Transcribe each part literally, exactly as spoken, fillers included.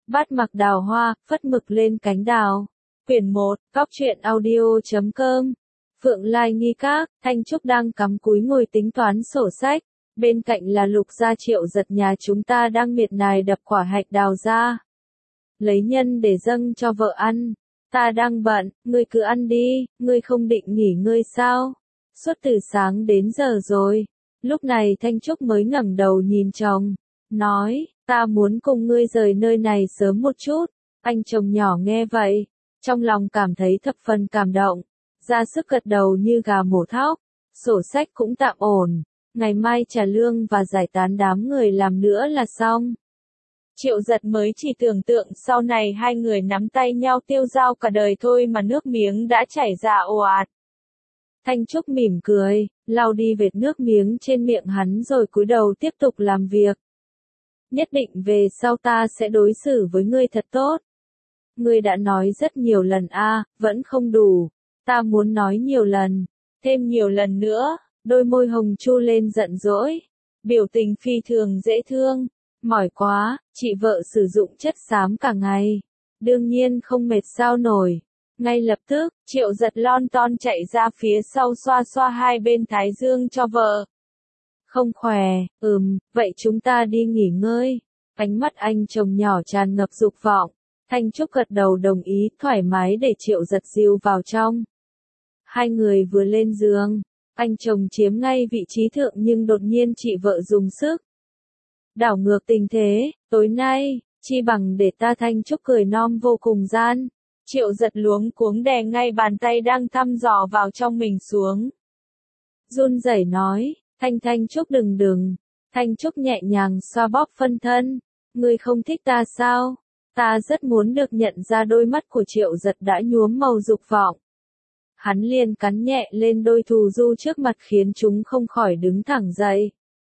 Bắt mặc đào hoa, phất mực lên cánh đào. Quyển một, Cóc truyện audio chấm com. Phượng Lai Nghi Các, Thanh Trúc đang cắm cúi ngồi tính toán sổ sách. Bên cạnh là Lục Gia Triệu Giật nhà chúng ta đang miệt mài đập quả hạch đào ra. Lấy nhân để dâng cho vợ ăn. Ta đang bận, ngươi cứ ăn đi, ngươi không định nghỉ ngơi sao? Suốt từ sáng đến giờ rồi. Lúc này Thanh Trúc mới ngẩng đầu nhìn chồng, nói, ta muốn cùng ngươi rời nơi này sớm một chút. Anh chồng nhỏ nghe vậy, trong lòng cảm thấy thập phần cảm động, ra sức gật đầu như gà mổ thóc. Sổ sách cũng tạm ổn, ngày mai trả lương và giải tán đám người làm nữa là xong. Triệu Giật mới chỉ tưởng tượng sau này hai người nắm tay nhau tiêu dao cả đời thôi mà nước miếng đã chảy ra ồ ạt. Thanh Trúc mỉm cười, lau đi vệt nước miếng trên miệng hắn rồi cúi đầu tiếp tục làm việc. Nhất định về sau ta sẽ đối xử với ngươi thật tốt. Ngươi đã nói rất nhiều lần a, à, vẫn không đủ. Ta muốn nói nhiều lần, thêm nhiều lần nữa. Đôi môi hồng chu lên giận dỗi, biểu tình phi thường dễ thương. Mỏi quá, chị vợ sử dụng chất xám cả ngày. Đương nhiên không mệt sao nổi. Ngay lập tức, Triệu Giật lon ton chạy ra phía sau xoa xoa hai bên thái dương cho vợ. Không khỏe, ừm, vậy chúng ta đi nghỉ ngơi. Ánh mắt anh chồng nhỏ tràn ngập dục vọng. Thanh Trúc gật đầu đồng ý, thoải mái để Triệu Giật dìu vào trong. Hai người vừa lên giường, anh chồng chiếm ngay vị trí thượng nhưng đột nhiên chị vợ dùng sức đảo ngược tình thế. Tối nay, chi bằng để ta. Thanh Trúc cười non vô cùng gian. Triệu Giật luống cuống đè ngay bàn tay đang thăm dò vào trong mình xuống. Run rẩy nói, Thanh Thanh Trúc đừng đừng. Thanh Trúc nhẹ nhàng xoa bóp phân thân. Ngươi không thích ta sao? Ta rất muốn được nhận ra. Đôi mắt của Triệu Giật đã nhuốm màu dục vọng. Hắn liền cắn nhẹ lên đôi thù du trước mặt khiến chúng không khỏi đứng thẳng dậy.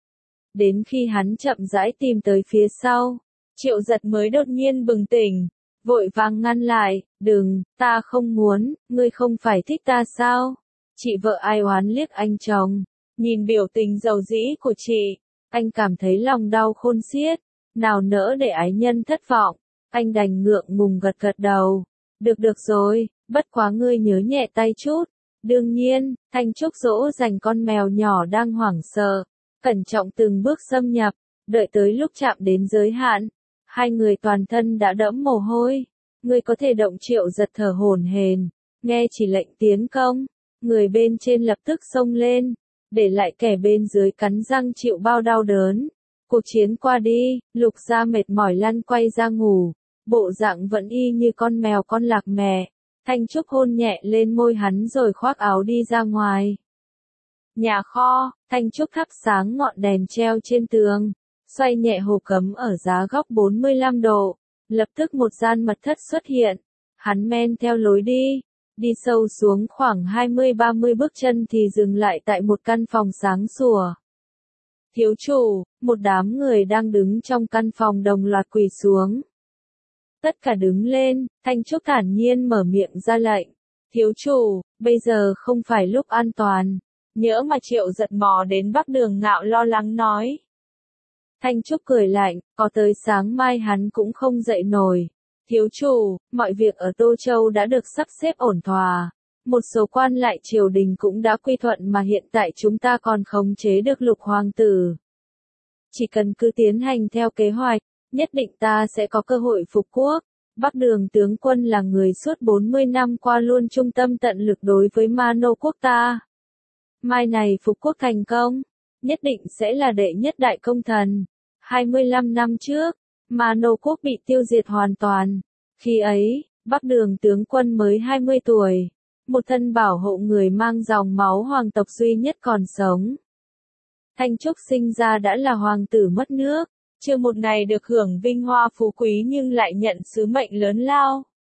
Đến khi hắn chậm rãi tìm tới phía sau, Triệu Giật mới đột nhiên bừng tỉnh, vội vàng ngăn lại, đừng, ta không muốn, ngươi không phải thích ta sao? Chị vợ ai oán liếc anh chồng, nhìn biểu tình dầu dĩ của chị, anh cảm thấy lòng đau khôn xiết, nào nỡ để ái nhân thất vọng, anh đành ngượng ngùng gật gật đầu, được được rồi, bất quá ngươi nhớ nhẹ tay chút. Đương nhiên, Thanh Trúc dỗ dành con mèo nhỏ đang hoảng sợ, cẩn trọng từng bước xâm nhập, đợi tới lúc chạm đến giới hạn, hai người toàn thân đã đẫm mồ hôi. Ngươi có thể động. Triệu Giật thở hổn hển, nghe chỉ lệnh tiến công, người bên trên lập tức xông lên, để lại kẻ bên dưới cắn răng chịu bao đau đớn. Cuộc chiến qua đi, Lục Gia mệt mỏi lăn quay ra ngủ, bộ dạng vẫn y như con mèo con lạc mẹ. Thanh Trúc hôn nhẹ lên môi hắn rồi khoác áo đi ra ngoài. Nhà kho, Thanh Trúc thắp sáng ngọn đèn treo trên tường, xoay nhẹ hồ cấm ở giá góc bốn mươi lăm độ, lập tức một gian mật thất xuất hiện. Hắn men theo lối đi, đi sâu xuống khoảng hai mươi ba mươi bước chân thì dừng lại tại một căn phòng sáng sủa. Thiếu chủ, một đám người đang đứng trong căn phòng đồng loạt quỳ xuống. Tất cả đứng lên, Thanh Trúc thản nhiên mở miệng ra lệnh. Thiếu chủ, bây giờ không phải lúc an toàn. Nhỡ mà Triệu Giật mò đến Bắc Đường Ngạo lo lắng nói. Thanh Trúc cười lạnh, có tới sáng mai hắn cũng không dậy nổi. Thiếu chủ, mọi việc ở Tô Châu đã được sắp xếp ổn thỏa. Một số quan lại triều đình cũng đã quy thuận mà hiện tại chúng ta còn khống chế được Lục hoàng tử. Chỉ cần cứ tiến hành theo kế hoạch, nhất định ta sẽ có cơ hội phục quốc. Bắc Đường tướng quân là người suốt bốn mươi năm qua luôn trung tâm tận lực đối với Ma Nô quốc ta. Mai này phục quốc thành công, nhất định sẽ là đệ nhất đại công thần. hai mươi lăm năm trước, Ma Nô quốc bị tiêu diệt hoàn toàn. Khi ấy, Bắc Đường tướng quân mới hai mươi tuổi, một thân bảo hộ người mang dòng máu hoàng tộc duy nhất còn sống. Thanh Trúc sinh ra đã là hoàng tử mất nước, chưa một ngày được hưởng vinh hoa phú quý nhưng lại nhận sứ mệnh lớn lao.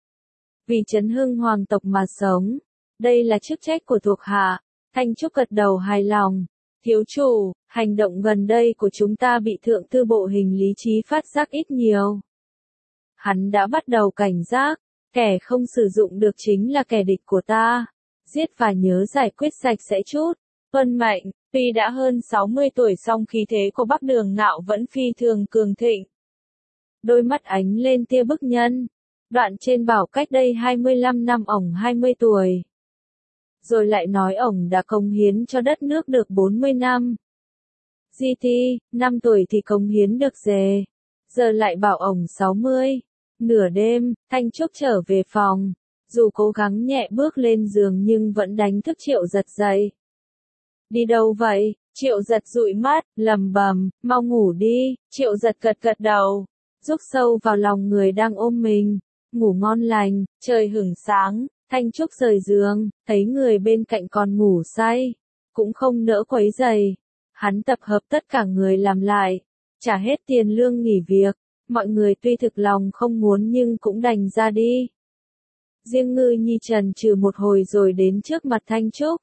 Vì chấn hưng hoàng tộc mà sống, đây là chức trách của thuộc hạ. Thanh Trúc gật đầu hài lòng. Thiếu chủ, hành động gần đây của chúng ta bị thượng thư bộ hình lý trí phát giác ít nhiều. Hắn đã bắt đầu cảnh giác, kẻ không sử dụng được chính là kẻ địch của ta. Giết và nhớ giải quyết sạch sẽ chút. Tuân mệnh, tuy đã hơn sáu mươi tuổi song khí thế của Bắc Đường Ngạo vẫn phi thường cường thịnh. đôi mắt ánh lên tia bức nhân. Đoạn trên bảo cách đây hai mươi lăm năm ổng hai mươi tuổi. Rồi lại nói ổng đã cống hiến cho đất nước được bốn mươi năm. giê tê, năm tuổi thì cống hiến được dề. Giờ lại bảo ổng sáu mươi. Nửa đêm, Thanh Trúc trở về phòng. Dù cố gắng nhẹ bước lên giường nhưng vẫn đánh thức Triệu Giật dậy. Đi đâu vậy? Triệu Giật dụi mắt, lầm bầm, mau ngủ đi. Triệu Giật gật gật đầu, rúc sâu vào lòng người đang ôm mình. Ngủ ngon lành, trời hửng sáng, Thanh Trúc rời giường, thấy người bên cạnh còn ngủ say. Cũng không nỡ quấy giày. Hắn tập hợp tất cả người làm lại, trả hết tiền lương nghỉ việc. Mọi người tuy thực lòng không muốn nhưng cũng đành ra đi. Riêng Ngư Nhi trần trừ một hồi rồi đến trước mặt Thanh Trúc.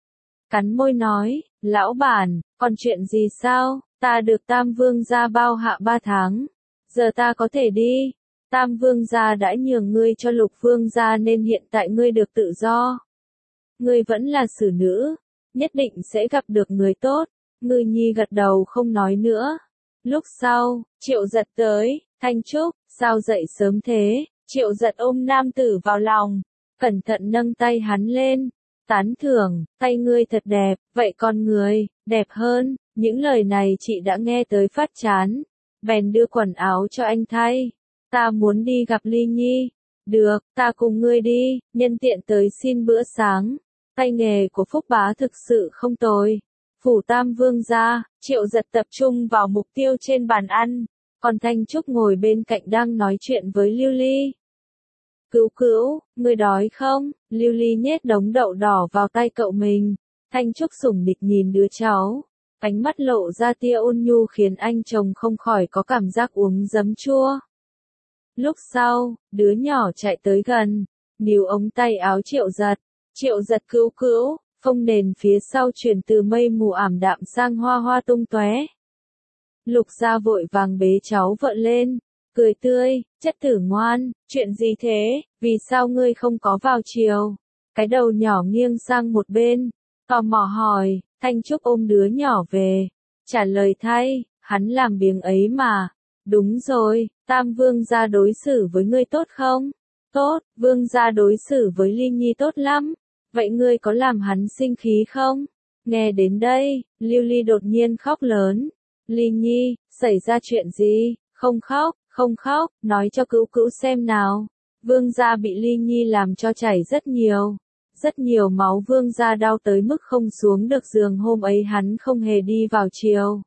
Cắn môi nói, lão bản, còn chuyện gì sao? Ta được Tam Vương gia bao hạ ba tháng. Giờ ta có thể đi. Tam Vương gia đã nhường ngươi cho Lục Vương gia nên hiện tại ngươi được tự do. Ngươi vẫn là xử nữ, nhất định sẽ gặp được người tốt. Ngư Nhi gật đầu không nói nữa. Lúc sau, Triệu Giật tới, Thanh Trúc, sao dậy sớm thế? Triệu Giật ôm nam tử vào lòng, cẩn thận nâng tay hắn lên, tán thưởng, tay ngươi thật đẹp, vậy con người, đẹp hơn. Những lời này chị đã nghe tới phát chán, bèn đưa quần áo cho anh thay. Ta muốn đi gặp Ly Nhi. Được, ta cùng ngươi đi, nhân tiện tới xin bữa sáng. Tay nghề của Phúc Bá thực sự không tồi. Phủ Tam Vương gia, Triệu Giật tập trung vào mục tiêu trên bàn ăn, còn Thanh Trúc ngồi bên cạnh đang nói chuyện với Lưu Ly. Cữu cữu, ngươi đói không? Lưu Ly nhét đống đậu đỏ vào tay cậu mình. Thanh Trúc sủng nịch nhìn đứa cháu, ánh mắt lộ ra tia ôn nhu khiến anh chồng không khỏi có cảm giác uống giấm chua. Lúc sau, đứa nhỏ chạy tới gần, níu ống tay áo Triệu Giật. Triệu Giật cữu cữu. Phông nền phía sau chuyển từ mây mù ảm đạm sang hoa hoa tung tóe. Lục Gia vội vàng bế cháu vợ lên, cười tươi, chất tử ngoan, chuyện gì thế, vì sao ngươi không có vào chiều? Cái đầu nhỏ nghiêng sang một bên, tò mò hỏi. Thanh Trúc ôm đứa nhỏ về, trả lời thay, hắn làm biếng ấy mà. Đúng rồi, Tam Vương gia đối xử với ngươi tốt không? Tốt, Vương gia đối xử với Ly Nhi tốt lắm. Vậy ngươi có làm hắn sinh khí không? Nghe đến đây, Lưu Ly đột nhiên khóc lớn. Ly Nhi, xảy ra chuyện gì? Không khóc, không khóc, nói cho cữu cữu xem nào. Vương gia bị Ly Nhi làm cho chảy rất nhiều. Rất nhiều máu, Vương gia đau tới mức không xuống được giường, hôm ấy hắn không hề đi vào chiều.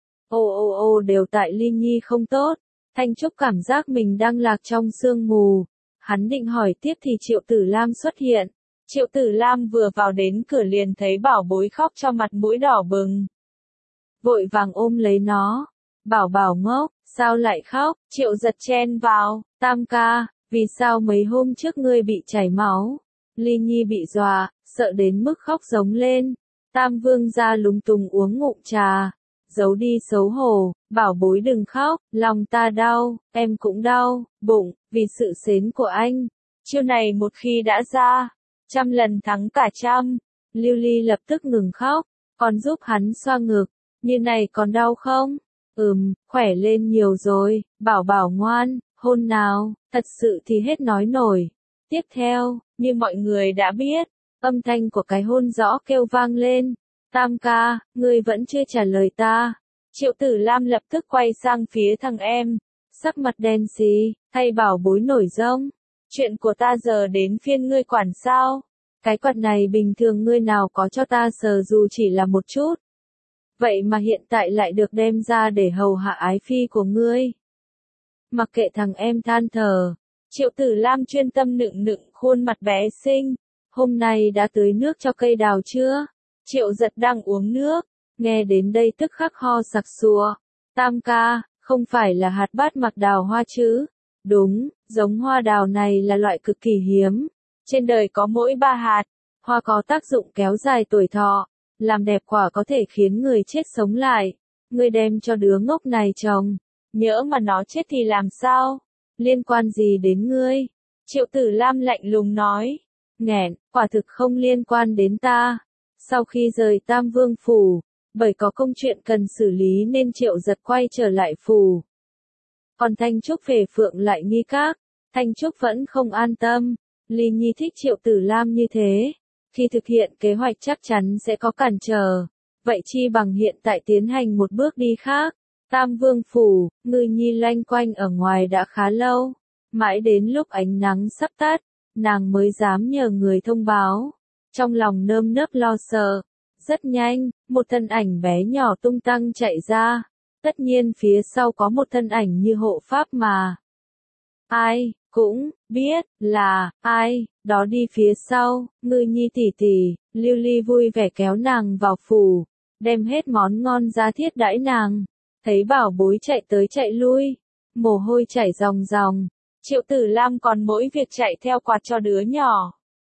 Ô ô ô đều tại Ly Nhi không tốt. Thanh Trúc cảm giác mình đang lạc trong sương mù. Hắn định hỏi tiếp thì Triệu Tử Lam xuất hiện. Triệu Tử Lam vừa vào đến cửa liền thấy bảo bối khóc cho mặt mũi đỏ bừng. Vội vàng ôm lấy nó. Bảo bảo ngốc, sao lại khóc? Triệu Giật chen vào, Tam ca, vì sao mấy hôm trước ngươi bị chảy máu? Ly Nhi bị dọa, sợ đến mức khóc giống lên. Tam Vương gia lúng túng uống ngụm trà, giấu đi xấu hổ, bảo bối đừng khóc, lòng ta đau, em cũng đau, bụng, vì sự xến của anh. Chiêu này một khi đã ra, trăm lần thắng cả trăm. Lưu Ly lập tức ngừng khóc, còn giúp hắn xoa ngực, như này còn đau không? Ừm, khỏe lên nhiều rồi, bảo bảo ngoan, hôn nào, thật sự thì hết nói nổi. Tiếp theo, như mọi người đã biết, âm thanh của cái hôn rõ kêu vang lên. Tam ca, ngươi vẫn chưa trả lời ta. Triệu Tử Lam lập tức quay sang phía thằng em, sắc mặt đen xì, thay bảo bối nổi giông. Chuyện của ta giờ đến phiên ngươi quản sao? Cái quạt này bình thường ngươi nào có cho ta sờ dù chỉ là một chút. Vậy mà hiện tại lại được đem ra để hầu hạ ái phi của ngươi. Mặc kệ thằng em than thở, Triệu Tử Lam chuyên tâm nựng nựng khuôn mặt bé xinh. Hôm nay đã tưới nước cho cây đào chưa? Triệu Giật đang uống nước, nghe đến đây tức khắc ho sặc sụa. Tam ca, không phải là hạt bát mặc đào hoa chứ? Đúng, giống hoa đào này là loại cực kỳ hiếm. Trên đời có mỗi ba hạt. Hoa có tác dụng kéo dài tuổi thọ, làm đẹp, quả có thể khiến người chết sống lại. Ngươi đem cho đứa ngốc này trồng, nhỡ mà nó chết thì làm sao? Liên quan gì đến ngươi? Triệu Tử Lam lạnh lùng nói. Nghẹn, quả thực không liên quan đến ta. Sau khi rời Tam Vương phủ, bởi có công chuyện cần xử lý nên Triệu Giật quay trở lại phủ. Còn Thanh Trúc về Phượng lại Nghi Các, Thanh Trúc vẫn không an tâm. Ly Nhi thích Triệu Tử Lam như thế, khi thực hiện kế hoạch chắc chắn sẽ có cản trở, vậy chi bằng hiện tại tiến hành một bước đi khác. Tam Vương Phủ, Ngư Nhi loanh quanh ở ngoài đã khá lâu, mãi đến lúc ánh nắng sắp tắt, nàng mới dám nhờ người thông báo, trong lòng nơm nớp lo sợ. Rất nhanh, một thân ảnh bé nhỏ tung tăng chạy ra, tất nhiên phía sau có một thân ảnh như hộ pháp mà. Ai, cũng biết là ai, đó đi phía sau. Ngư Nhi tỷ tỷ, Lưu Ly vui vẻ kéo nàng vào phủ, đem hết món ngon ra thiết đãi nàng. Thấy bảo bối chạy tới chạy lui, mồ hôi chảy ròng ròng, Triệu Tử Lam còn mỗi việc chạy theo quạt cho đứa nhỏ.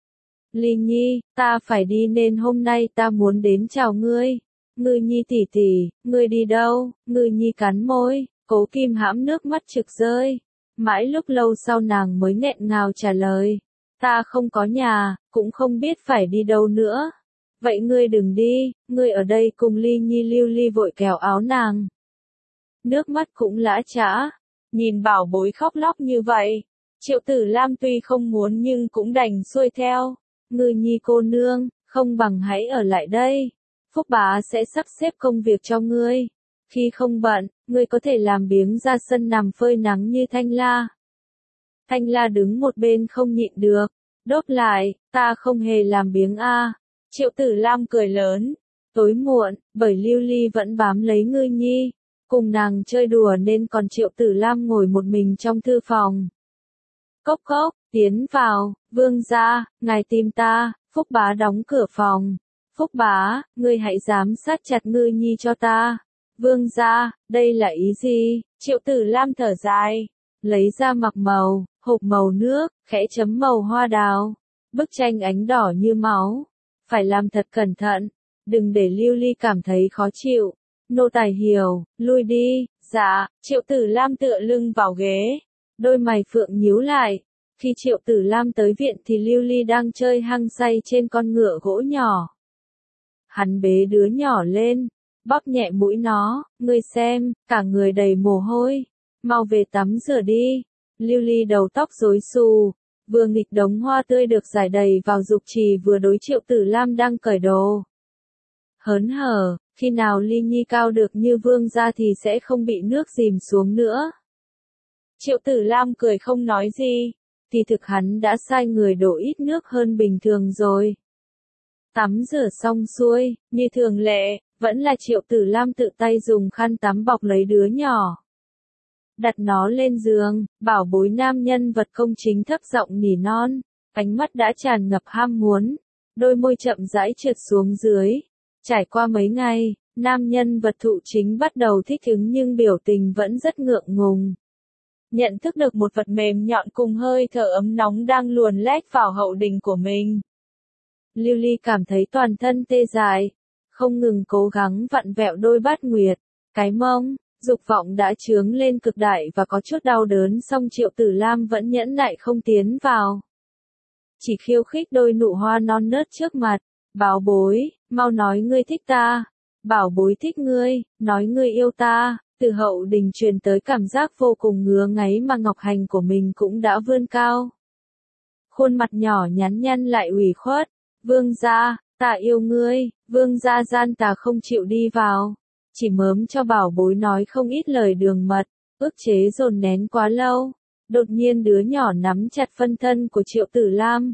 Ly Nhi, ta phải đi nên hôm nay ta muốn đến chào ngươi. Ngư Nhi tỷ tỷ, ngươi đi đâu? Ngư Nhi cắn môi, cố kìm hãm nước mắt trực rơi. Mãi lúc lâu sau nàng mới nghẹn ngào trả lời. Ta không có nhà, cũng không biết phải đi đâu nữa. Vậy ngươi đừng đi, ngươi ở đây cùng Ly Nhi. Lưu Ly vội kéo áo nàng. Nước mắt cũng lã chã. Nhìn bảo bối khóc lóc như vậy, Triệu Tử Lam tuy không muốn nhưng cũng đành xuôi theo. Ngư Nhi cô nương, không bằng hãy ở lại đây. Phúc bá sẽ sắp xếp công việc cho ngươi. Khi không bận, ngươi có thể làm biếng ra sân nằm phơi nắng như Thanh La. Thanh La đứng một bên không nhịn được, đốt lại, ta không hề làm biếng a. Triệu Tử Lam cười lớn. Tối muộn, bởi Lưu Ly vẫn bám lấy Ngư Nhi, cùng nàng chơi đùa nên còn Triệu Tử Lam ngồi một mình trong thư phòng. Cốc cốc, tiến vào, vương gia, ngài tìm ta. Phúc bá đóng cửa phòng. Phúc bá, ngươi hãy giám sát chặt Ngư Nhi cho ta. Vương gia, đây là ý gì? Triệu Tử Lam thở dài, lấy ra mặc màu, hộp màu nước, khẽ chấm màu hoa đào. Bức tranh ánh đỏ như máu. Phải làm thật cẩn thận, đừng để Lưu Ly cảm thấy khó chịu. Nô tài hiểu, lui đi. Dạ. Triệu Tử Lam tựa lưng vào ghế, đôi mày phượng nhíu lại. Khi Triệu Tử Lam tới viện thì Lưu Ly đang chơi hăng say trên con ngựa gỗ nhỏ. Hắn bế đứa nhỏ lên, bóp nhẹ mũi nó, ngươi xem, cả người đầy mồ hôi, mau về tắm rửa đi. Lưu Ly đầu tóc rối xù, vừa nghịch đống hoa tươi được rải đầy vào dục trì vừa đối Triệu Tử Lam đang cởi đồ. Hớn hở, khi nào Ly Nhi cao được như vương gia thì sẽ không bị nước dìm xuống nữa. Triệu Tử Lam cười không nói gì, thì thực hắn đã sai người đổ ít nước hơn bình thường rồi. Tắm rửa xong xuôi, như thường lệ, vẫn là Triệu Tử Lam tự tay dùng khăn tắm bọc lấy đứa nhỏ. Đặt nó lên giường, bảo bối nam nhân vật công chính thấp giọng nỉ non, ánh mắt đã tràn ngập ham muốn, đôi môi chậm rãi trượt xuống dưới. Trải qua mấy ngày, nam nhân vật thụ chính bắt đầu thích ứng nhưng biểu tình vẫn rất ngượng ngùng. Nhận thức được một vật mềm nhọn cùng hơi thở ấm nóng đang luồn lách vào hậu đình của mình. Lưu Ly cảm thấy toàn thân tê dại, không ngừng cố gắng vặn vẹo đôi bát nguyệt, cái mông, dục vọng đã chướng lên cực đại và có chút đau đớn song Triệu Tử Lam vẫn nhẫn nại không tiến vào. Chỉ khiêu khích đôi nụ hoa non nớt trước mặt, bảo bối, mau nói ngươi thích ta, bảo bối thích ngươi, nói ngươi yêu ta. Từ hậu đình truyền tới cảm giác vô cùng ngứa ngáy mà ngọc hành của mình cũng đã vươn cao. Khuôn mặt nhỏ nhắn nhăn lại ủy khuất, vương gia, ta yêu ngươi. Vương gia gian tà không chịu đi vào, chỉ mớm cho bảo bối nói không ít lời đường mật, ức chế dồn nén quá lâu. Đột nhiên đứa nhỏ nắm chặt phân thân của Triệu Tử Lam.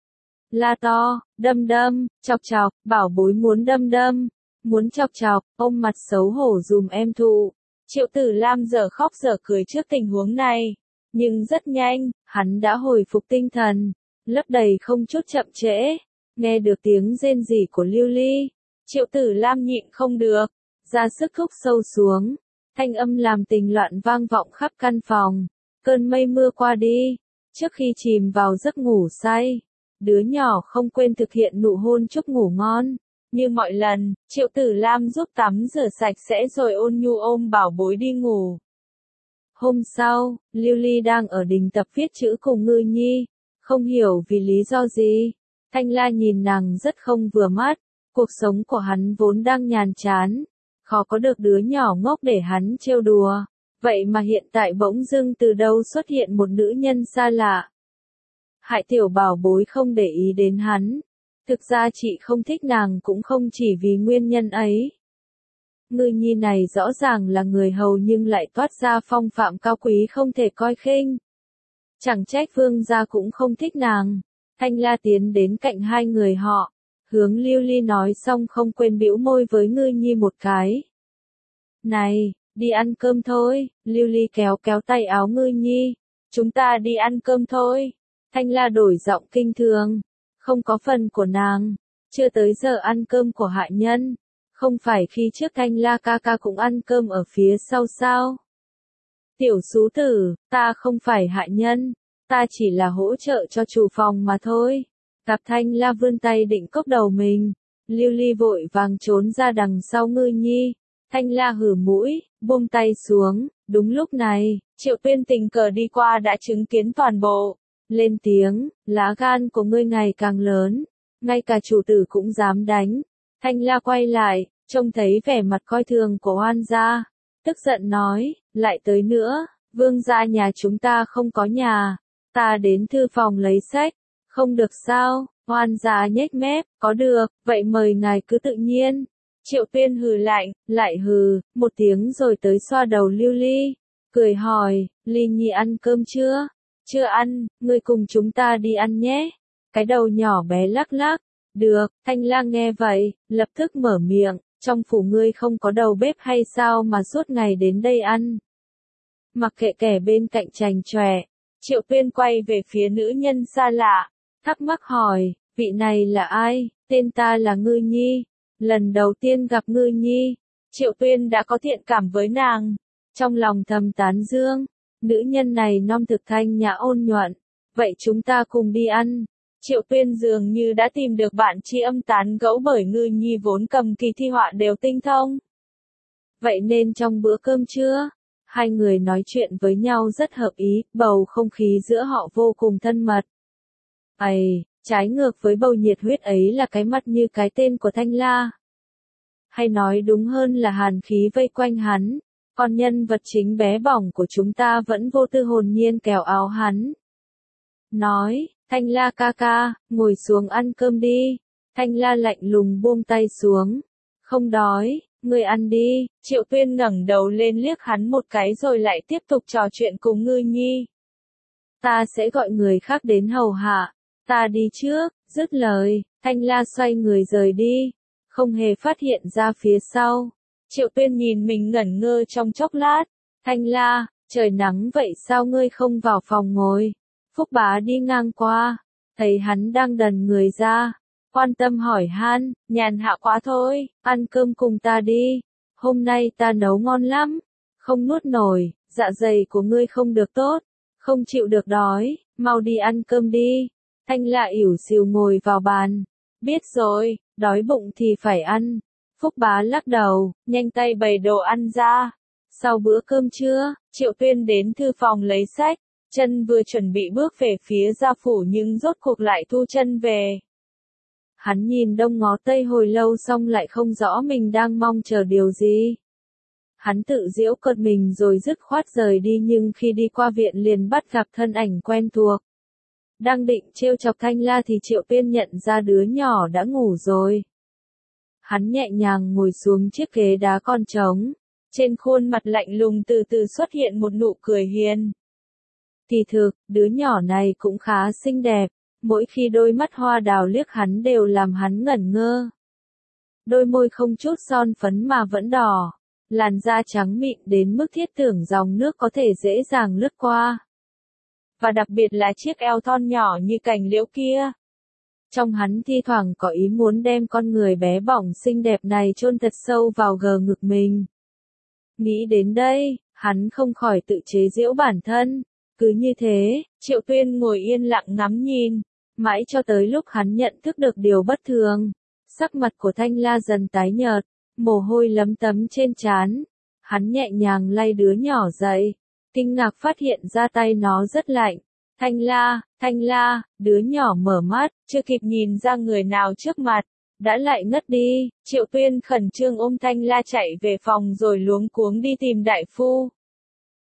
La to, đâm đâm, chọc chọc, bảo bối muốn đâm đâm, muốn chọc chọc, ôm mặt xấu hổ dùm em thụ. Triệu Tử Lam giờ khóc giờ cười trước tình huống này, nhưng rất nhanh, hắn đã hồi phục tinh thần, lấp đầy không chút chậm trễ. Nghe được tiếng rên rỉ của Lưu Ly, Triệu Tử Lam nhịn không được, ra sức thúc sâu xuống, thanh âm làm tình loạn vang vọng khắp căn phòng. Cơn mây mưa qua đi, trước khi chìm vào giấc ngủ say, đứa nhỏ không quên thực hiện nụ hôn chúc ngủ ngon. Như mọi lần, Triệu Tử Lam giúp tắm rửa sạch sẽ rồi ôn nhu ôm bảo bối đi ngủ. Hôm sau, Lưu Ly đang ở đình tập viết chữ cùng Ngư Nhi, không hiểu vì lý do gì. Thanh La nhìn nàng rất không vừa mắt, cuộc sống của hắn vốn đang nhàn chán, khó có được đứa nhỏ ngốc để hắn trêu đùa. Vậy mà hiện tại bỗng dưng từ đâu xuất hiện một nữ nhân xa lạ. Hại tiểu bảo bối không để ý đến hắn. Thực ra chị không thích nàng cũng không chỉ vì nguyên nhân ấy. Ngư nhi này rõ ràng là người hầu nhưng lại toát ra phong phạm cao quý không thể coi khinh. Chẳng trách vương gia cũng không thích nàng. Thanh La tiến đến cạnh hai người họ. Hướng Lưu Ly nói xong không quên bĩu môi với Ngư nhi một cái. Này, đi ăn cơm thôi, Lưu Ly kéo kéo tay áo Ngư nhi. Chúng ta đi ăn cơm thôi. Thanh La đổi giọng kinh thường. Không có phần của nàng. Chưa tới giờ ăn cơm của hạ nhân. Không phải khi trước Thanh La ca ca cũng ăn cơm ở phía sau sao? Tiểu sú tử, ta không phải hạ nhân. Ta chỉ là hỗ trợ cho chủ phòng mà thôi. Gặp Thanh La vươn tay định cốc đầu mình. Lưu Ly vội vàng trốn ra đằng sau Ngư nhi. Thanh La hử mũi, buông tay xuống. Đúng lúc này, Triệu Tuyên tình cờ đi qua đã chứng kiến toàn bộ. Lên tiếng, lá gan của ngươi ngày càng lớn. Ngay cả chủ tử cũng dám đánh. Thanh La quay lại, trông thấy vẻ mặt coi thường của Hoan gia. Tức giận nói, lại tới nữa, vương gia nhà chúng ta không có nhà. Ta đến thư phòng lấy sách. Không được sao, Hoan gia nhếch mép, có được, vậy mời ngài cứ tự nhiên. Triệu Tuyên hừ lạnh, lại hừ, một tiếng rồi tới xoa đầu Lưu Ly. Cười hỏi, Ly nhi ăn cơm chưa? Chưa ăn, ngươi cùng chúng ta đi ăn nhé. Cái đầu nhỏ bé lắc lắc. Được, Thanh La nghe vậy, lập tức mở miệng, trong phủ ngươi không có đầu bếp hay sao mà suốt ngày đến đây ăn. Mặc kệ kẻ bên cạnh chành chọe, Triệu Tuyên quay về phía nữ nhân xa lạ, thắc mắc hỏi, vị này là ai? Tên ta là Ngư nhi. Lần đầu tiên gặp Ngư nhi, Triệu Tuyên đã có thiện cảm với nàng. Trong lòng thầm tán dương, nữ nhân này non thực thanh nhã ôn nhuận. Vậy chúng ta cùng đi ăn. Triệu Tuyên dường như đã tìm được bạn tri âm tán gẫu bởi Ngư nhi vốn cầm kỳ thi họa đều tinh thông. Vậy nên trong bữa cơm trưa, hai người nói chuyện với nhau rất hợp ý, bầu không khí giữa họ vô cùng thân mật. Ây, trái ngược với bầu nhiệt huyết ấy là cái mặt như cái tên của Thanh La. Hay nói đúng hơn là hàn khí vây quanh hắn, còn nhân vật chính bé bỏng của chúng ta vẫn vô tư hồn nhiên kéo áo hắn. Nói, Thanh La ca ca, ngồi xuống ăn cơm đi. Thanh La lạnh lùng buông tay xuống. Không đói, ngươi ăn đi. Triệu Tuyên ngẩng đầu lên liếc hắn một cái rồi lại tiếp tục trò chuyện cùng Ngư nhi. Ta sẽ gọi người khác đến hầu hạ. Ta đi trước, dứt lời, Thanh La xoay người rời đi. Không hề phát hiện ra phía sau. Triệu Tuyên nhìn mình ngẩn ngơ trong chốc lát. Thanh La, trời nắng vậy sao ngươi không vào phòng ngồi? Phúc Bá đi ngang qua, thấy hắn đang đần người ra, quan tâm hỏi han, nhàn hạ quá thôi, ăn cơm cùng ta đi, hôm nay ta nấu ngon lắm, không nuốt nổi, dạ dày của ngươi không được tốt, không chịu được đói, mau đi ăn cơm đi. Thanh La ỉu xìu ngồi vào bàn, biết rồi, đói bụng thì phải ăn. Phúc Bá lắc đầu, nhanh tay bày đồ ăn ra. Sau bữa cơm trưa, Triệu Tuyên đến thư phòng lấy sách. Chân vừa chuẩn bị bước về phía gia phủ nhưng rốt cuộc lại thu chân về. Hắn nhìn đông ngó tây hồi lâu xong lại không rõ mình đang mong chờ điều gì. Hắn tự giễu cợt mình rồi dứt khoát rời đi nhưng khi đi qua viện liền bắt gặp thân ảnh quen thuộc. Đang định trêu chọc Thanh La thì Triệu Tuyên nhận ra đứa nhỏ đã ngủ rồi. Hắn nhẹ nhàng ngồi xuống chiếc ghế đá còn trống. Trên khuôn mặt lạnh lùng từ từ xuất hiện một nụ cười hiền. Kỳ thực, đứa nhỏ này cũng khá xinh đẹp, mỗi khi đôi mắt hoa đào liếc hắn đều làm hắn ngẩn ngơ. Đôi môi không chút son phấn mà vẫn đỏ, làn da trắng mịn đến mức thiết tưởng dòng nước có thể dễ dàng lướt qua. Và đặc biệt là chiếc eo thon nhỏ như cành liễu kia. Trong hắn thi thoảng có ý muốn đem con người bé bỏng xinh đẹp này chôn thật sâu vào gờ ngực mình. Nghĩ đến đây, hắn không khỏi tự chế giễu bản thân. Cứ như thế, Triệu Tuyên ngồi yên lặng ngắm nhìn, mãi cho tới lúc hắn nhận thức được điều bất thường. Sắc mặt của Thanh La dần tái nhợt, mồ hôi lấm tấm trên trán. Hắn nhẹ nhàng lay đứa nhỏ dậy, kinh ngạc phát hiện ra tay nó rất lạnh. Thanh La, Thanh La, đứa nhỏ mở mắt, chưa kịp nhìn ra người nào trước mặt, đã lại ngất đi. Triệu Tuyên khẩn trương ôm Thanh La chạy về phòng rồi luống cuống đi tìm đại phu.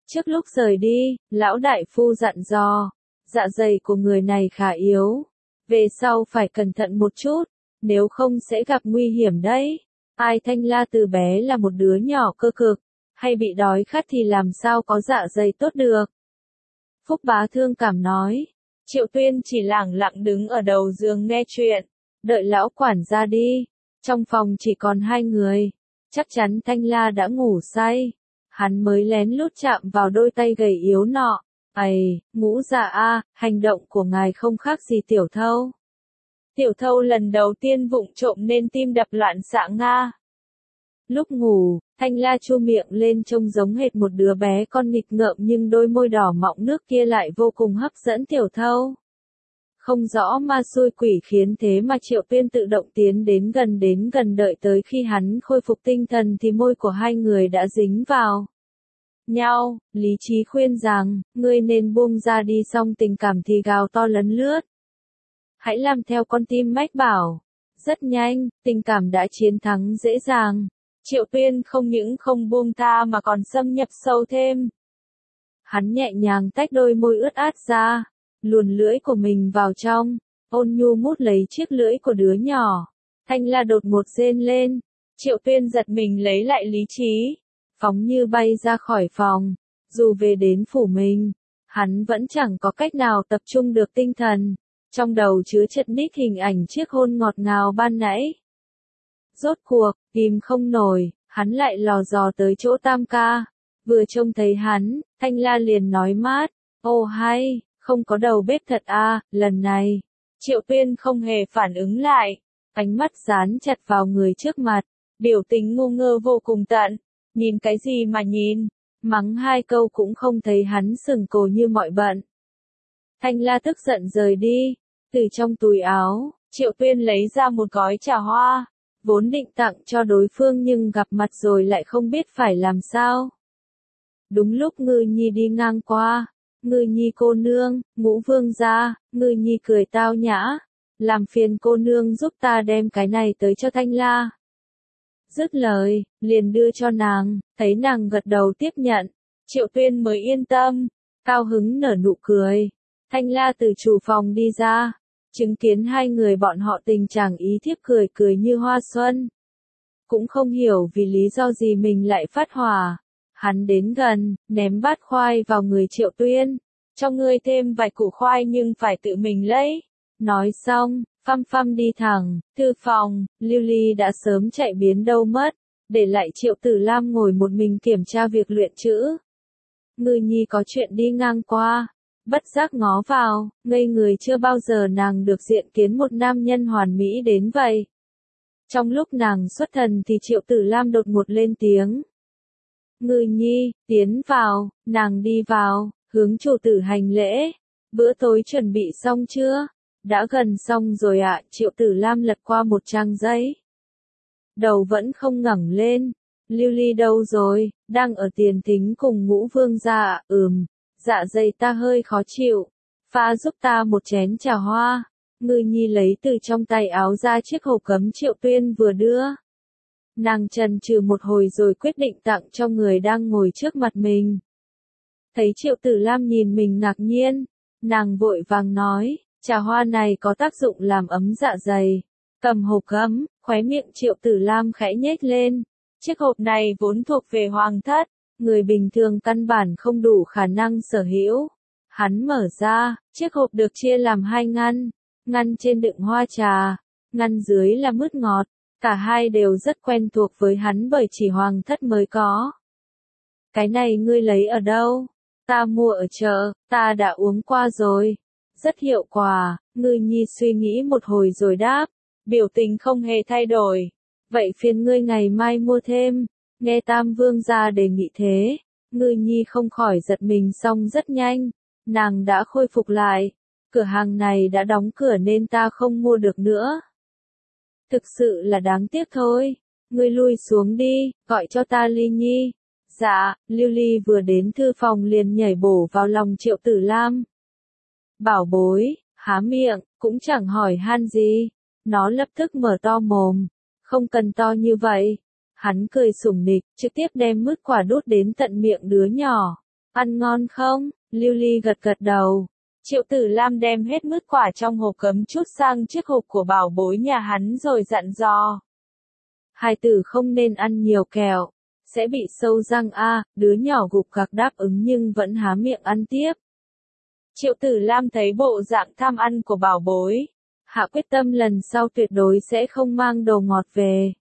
Trước lúc rời đi, lão đại phu dặn dò, dạ dày của người này khá yếu. Về sau phải cẩn thận một chút, nếu không sẽ gặp nguy hiểm đấy. Ai Thanh La từ bé là một đứa nhỏ cơ cực, hay bị đói khát thì làm sao có dạ dày tốt được. Phúc Bá thương cảm nói. Triệu Tuyên chỉ lẳng lặng đứng ở đầu giường nghe chuyện. Đợi lão quản gia đi. Trong phòng chỉ còn hai người. Chắc chắn Thanh La đã ngủ say. Hắn mới lén lút chạm vào đôi tay gầy yếu nọ. Ây, Ngũ dạ a, hành động của ngài không khác gì tiểu thâu. Tiểu thâu lần đầu tiên vụng trộm nên tim đập loạn xạ nga. Lúc ngủ, Thanh La chu miệng lên trông giống hệt một đứa bé con nghịch ngợm nhưng đôi môi đỏ mọng nước kia lại vô cùng hấp dẫn tiểu thâu. Không rõ ma xui quỷ khiến thế mà Triệu Tuyên tự động tiến đến gần đến gần đợi tới khi hắn khôi phục tinh thần thì môi của hai người đã dính vào nhau. Lý trí khuyên rằng, ngươi nên buông ra đi, xong tình cảm thì gào to lấn lướt. Hãy làm theo con tim mách bảo. Rất nhanh, tình cảm đã chiến thắng dễ dàng. Triệu Tuyên không những không buông tha mà còn xâm nhập sâu thêm. Hắn nhẹ nhàng tách đôi môi ướt át ra, luồn lưỡi của mình vào trong, ôn nhu mút lấy chiếc lưỡi của đứa nhỏ. Thanh La đột ngột rên lên. Triệu Tuyên giật mình lấy lại lý trí, phóng như bay ra khỏi phòng. Dù về đến phủ mình, hắn vẫn chẳng có cách nào tập trung được tinh thần. Trong đầu chứa chật ních hình ảnh chiếc hôn ngọt ngào ban nãy. Rốt cuộc, kìm không nổi, hắn lại lò dò tới chỗ Tam ca. Vừa trông thấy hắn, Thanh La liền nói mát, ô hay, không có đầu bếp thật à, lần này. Triệu Tuyên không hề phản ứng lại, ánh mắt dán chặt vào người trước mặt, biểu tình ngu ngơ vô cùng tận, nhìn cái gì mà nhìn, mắng hai câu cũng không thấy hắn sừng cồ như mọi bận. Thanh La tức giận rời đi, từ trong túi áo, Triệu Tuyên lấy ra một gói trà hoa, vốn định tặng cho đối phương nhưng gặp mặt rồi lại không biết phải làm sao. Đúng lúc Ngư Nhi đi ngang qua, Ngư Nhi cô nương, Ngũ vương gia, Ngư Nhi cười tao nhã, làm phiền cô nương giúp ta đem cái này tới cho Thanh La. Dứt lời, liền đưa cho nàng, thấy nàng gật đầu tiếp nhận, Triệu Tuyên mới yên tâm, cao hứng nở nụ cười. Thanh La từ chủ phòng đi ra, chứng kiến hai người bọn họ tình trạng ý thiếp cười cười như hoa xuân. Cũng không hiểu vì lý do gì mình lại phát hỏa. Hắn đến gần, ném bát khoai vào người Triệu Tuyên. Cho ngươi thêm vài củ khoai nhưng phải tự mình lấy. Nói xong, phăm phăm đi thẳng, thư phòng, Lưu Ly đã sớm chạy biến đâu mất, để lại Triệu Tử Lam ngồi một mình kiểm tra việc luyện chữ. Ngư Nhi có chuyện đi ngang qua, bất giác ngó vào, ngây người chưa bao giờ nàng được diện kiến một nam nhân hoàn mỹ đến vậy. Trong lúc nàng xuất thần thì Triệu Tử Lam đột ngột lên tiếng. Ngư Nhi, tiến vào, nàng đi vào, hướng chủ tử hành lễ. Bữa tối chuẩn bị xong chưa? Đã gần xong rồi ạ. Triệu Tử Lam lật qua một trang giấy. Đầu vẫn không ngẩng lên. Lưu Ly đâu rồi? Đang ở tiền thính cùng Ngũ vương gia ạ. Ừm, dạ dày ta hơi khó chịu. Pha giúp ta một chén trà hoa. Ngư Nhi lấy từ trong tay áo ra chiếc hộp cấm Triệu Tuyên vừa đưa. Nàng chần chừ một hồi rồi quyết định tặng cho người đang ngồi trước mặt mình. Thấy Triệu Tử Lam nhìn mình ngạc nhiên, nàng vội vàng nói, trà hoa này có tác dụng làm ấm dạ dày. Cầm hộp cấm, khóe miệng Triệu Tử Lam khẽ nhếch lên. Chiếc hộp này vốn thuộc về hoàng thất, người bình thường căn bản không đủ khả năng sở hữu. Hắn mở ra, chiếc hộp được chia làm hai ngăn, ngăn trên đựng hoa trà, ngăn dưới là mứt ngọt. Cả hai đều rất quen thuộc với hắn bởi chỉ hoàng thất mới có. Cái này ngươi lấy ở đâu? Ta mua ở chợ, ta đã uống qua rồi. Rất hiệu quả, Ngư Nhi suy nghĩ một hồi rồi đáp. Biểu tình không hề thay đổi. Vậy phiền ngươi ngày mai mua thêm. Nghe Tam Vương gia đề nghị thế. Ngư Nhi không khỏi giật mình xong rất nhanh. Nàng đã khôi phục lại. Cửa hàng này đã đóng cửa nên ta không mua được nữa. Thực sự là đáng tiếc thôi. Ngươi lui xuống đi, gọi cho ta Ly Nhi. Dạ, Lưu Ly vừa đến thư phòng liền nhảy bổ vào lòng Triệu Tử Lam. Bảo bối, há miệng, cũng chẳng hỏi han gì. Nó lập tức mở to mồm. Không cần to như vậy. Hắn cười sủng nịch, trực tiếp đem mứt quả đút đến tận miệng đứa nhỏ. Ăn ngon không? Lưu Ly gật gật đầu. Triệu Tử Lam đem hết mứt quả trong hộp cấm chút sang chiếc hộp của bảo bối nhà hắn rồi dặn dò. Hai tử không nên ăn nhiều kẹo, sẽ bị sâu răng a. Đứa nhỏ gục gặc đáp ứng nhưng vẫn há miệng ăn tiếp. Triệu Tử Lam thấy bộ dạng tham ăn của bảo bối, hạ quyết tâm lần sau tuyệt đối sẽ không mang đồ ngọt về.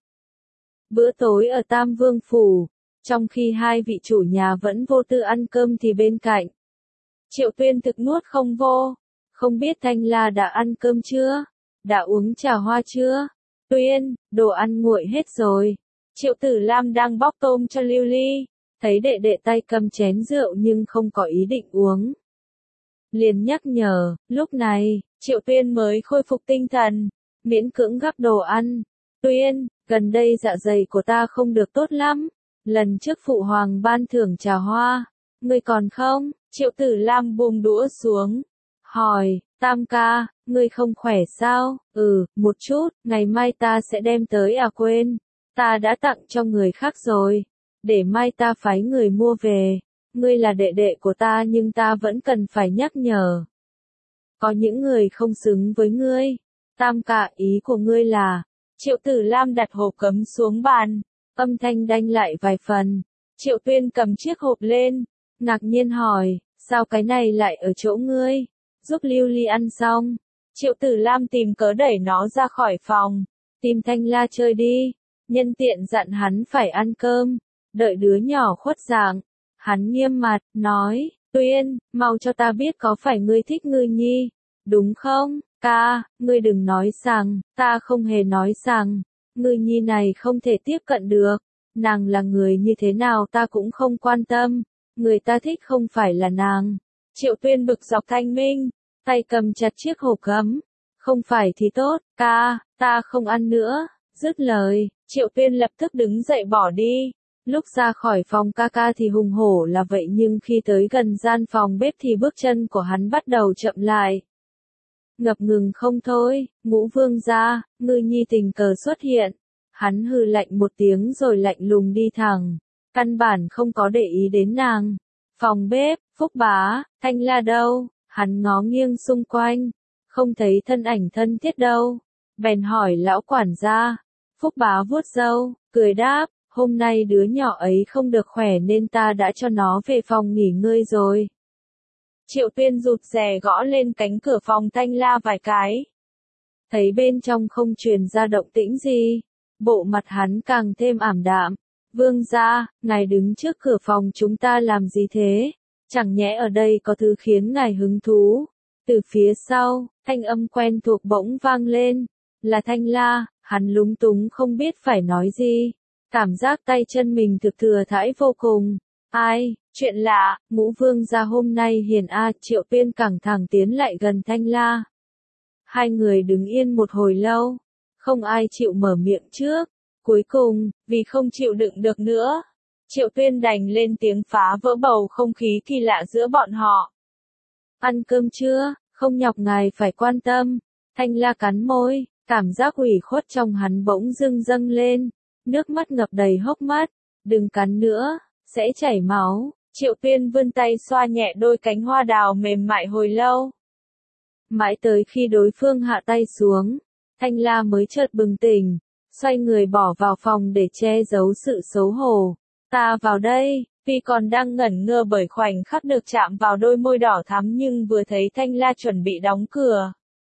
Bữa tối ở Tam Vương Phủ, trong khi hai vị chủ nhà vẫn vô tư ăn cơm thì bên cạnh, Triệu Tuyên thực nuốt không vô. Không biết Thanh La đã ăn cơm chưa? Đã uống trà hoa chưa? Tuyên, đồ ăn nguội hết rồi. Triệu Tử Lam đang bóc tôm cho Lưu Ly, thấy đệ đệ tay cầm chén rượu nhưng không có ý định uống. Liền nhắc nhở, lúc này, Triệu Tuyên mới khôi phục tinh thần, miễn cưỡng gắp đồ ăn. Tuyên, gần đây dạ dày của ta không được tốt lắm. Lần trước phụ hoàng ban thưởng trà hoa, ngươi còn không? Triệu Tử Lam buông đũa xuống, hỏi, Tam ca, ngươi không khỏe sao? Ừ, một chút, ngày mai ta sẽ đem tới à quên, ta đã tặng cho người khác rồi, để mai ta phái người mua về. Ngươi là đệ đệ của ta nhưng ta vẫn cần phải nhắc nhở. Có những người không xứng với ngươi. Tam ca, ý của ngươi là? Triệu Tử Lam đặt hộp cấm xuống bàn, âm thanh đanh lại vài phần. Triệu Tuyên cầm chiếc hộp lên, ngạc nhiên hỏi, sao cái này lại ở chỗ ngươi? Giúp Lưu Ly ăn xong, Triệu Tử Lam tìm cớ đẩy nó ra khỏi phòng, tìm Thanh La chơi đi, nhân tiện dặn hắn phải ăn cơm, đợi đứa nhỏ khuất dạng. Hắn nghiêm mặt, nói, Tuyên, mau cho ta biết có phải ngươi thích Ngư Nhi, đúng không? Ca, ngươi đừng nói rằng, ta không hề nói rằng, Ngư Nhi này không thể tiếp cận được, nàng là người như thế nào ta cũng không quan tâm, người ta thích không phải là nàng. Triệu Tuyên bực dọc thanh minh, tay cầm chặt chiếc hộp cấm, không phải thì tốt, ca, ta không ăn nữa, dứt lời, Triệu Tuyên lập tức đứng dậy bỏ đi. Lúc ra khỏi phòng ca ca thì hùng hổ là vậy nhưng khi tới gần gian phòng bếp thì bước chân của hắn bắt đầu chậm lại. Ngập ngừng không thôi, Ngũ Vương gia, Ngư Nhi tình cờ xuất hiện. Hắn hừ lạnh một tiếng rồi lạnh lùng đi thẳng. Căn bản không có để ý đến nàng. Phòng bếp, Phúc Bá, Thanh La đâu? Hắn ngó nghiêng xung quanh. Không thấy thân ảnh thân thiết đâu. Bèn hỏi lão quản gia. Phúc Bá vuốt râu, cười đáp. Hôm nay đứa nhỏ ấy không được khỏe nên ta đã cho nó về phòng nghỉ ngơi rồi. Triệu Tuyên rụt rè gõ lên cánh cửa phòng Thanh La vài cái. Thấy bên trong không truyền ra động tĩnh gì, bộ mặt hắn càng thêm ảm đạm. Vương gia, ngài đứng trước cửa phòng chúng ta làm gì thế? Chẳng nhẽ ở đây có thứ khiến ngài hứng thú? Từ phía sau, thanh âm quen thuộc bỗng vang lên. Là Thanh La, hắn lúng túng không biết phải nói gì. Cảm giác tay chân mình thực thừa thãi vô cùng. Ai, chuyện lạ, Ngũ Vương gia hôm nay hiền a. Triệu Tuyên cẳng thẳng tiến lại gần Thanh La. Hai người đứng yên một hồi lâu, không ai chịu mở miệng trước. Cuối cùng, vì không chịu đựng được nữa, Triệu Tuyên đành lên tiếng phá vỡ bầu không khí kỳ lạ giữa bọn họ. Ăn cơm chưa? Không nhọc ngài phải quan tâm. Thanh La cắn môi, cảm giác ủy khuất trong hắn bỗng dưng dâng lên. Nước mắt ngập đầy hốc mắt, đừng cắn nữa, sẽ chảy máu. Triệu Tuyên vươn tay xoa nhẹ đôi cánh hoa đào mềm mại hồi lâu. Mãi tới khi đối phương hạ tay xuống, Thanh La mới chợt bừng tỉnh, xoay người bỏ vào phòng để che giấu sự xấu hổ. Ta vào đây, vì còn đang ngẩn ngơ bởi khoảnh khắc được chạm vào đôi môi đỏ thắm nhưng vừa thấy Thanh La chuẩn bị đóng cửa.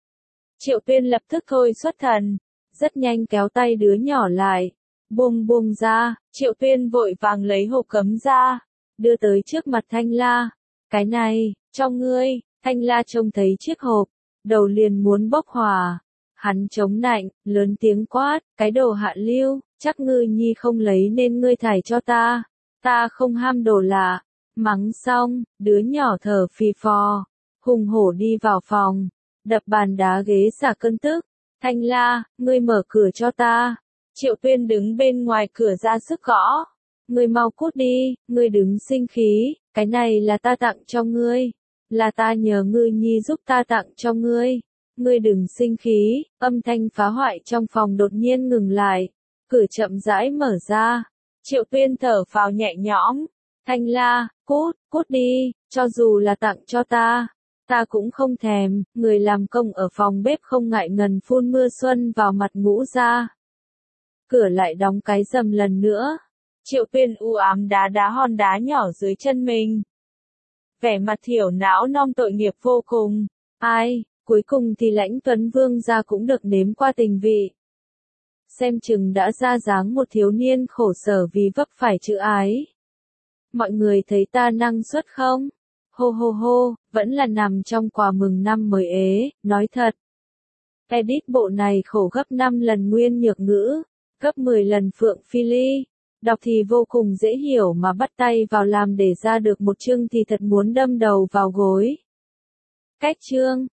Triệu Tuyên lập tức thôi xuất thần, rất nhanh kéo tay đứa nhỏ lại. Buông buông ra, Triệu Tuyên vội vàng lấy hộp cấm ra, đưa tới trước mặt Thanh La. Cái này, cho ngươi. Thanh La trông thấy chiếc hộp, đầu liền muốn bốc hỏa. Hắn chống nạnh, lớn tiếng quát, cái đồ hạ lưu, chắc Ngư Nhi không lấy nên ngươi thải cho ta. Ta không ham đồ lạ. Mắng xong, đứa nhỏ thở phì phò, hùng hổ đi vào phòng, đập bàn đá ghế xả cơn tức. Thanh La, ngươi mở cửa cho ta. Triệu Tuyên đứng bên ngoài cửa ra sức gõ. Ngươi mau cút đi, ngươi đứng sinh khí, cái này là ta tặng cho ngươi. Là ta nhờ Ngư Nhi giúp ta tặng cho ngươi. Ngươi đừng sinh khí, âm thanh phá hoại trong phòng đột nhiên ngừng lại. Cửa chậm rãi mở ra. Triệu Tuyên thở phào nhẹ nhõm. Thanh la, cút, cút đi, cho dù là tặng cho ta, ta cũng không thèm, người làm công ở phòng bếp không ngại ngần phun mưa xuân vào mặt Ngũ Gia. Cửa lại đóng cái rầm lần nữa. Triệu Tuyên u ám đá đá hòn đá nhỏ dưới chân mình. Vẻ mặt thiểu não non tội nghiệp vô cùng. Ai, cuối cùng thì Lãnh Tuấn Vương gia cũng được nếm qua tình vị. Xem chừng đã ra dáng một thiếu niên khổ sở vì vấp phải chữ ái. Mọi người thấy ta năng suất không? Hô hô hô, vẫn là nằm trong quà mừng năm mới ế, nói thật. Edit bộ này khổ gấp năm lần Nguyên Nhược Ngữ, gấp mười lần Phượng Phi Ly. Đọc thì vô cùng dễ hiểu mà bắt tay vào làm để ra được một chương thì thật muốn đâm đầu vào gối. Cách chương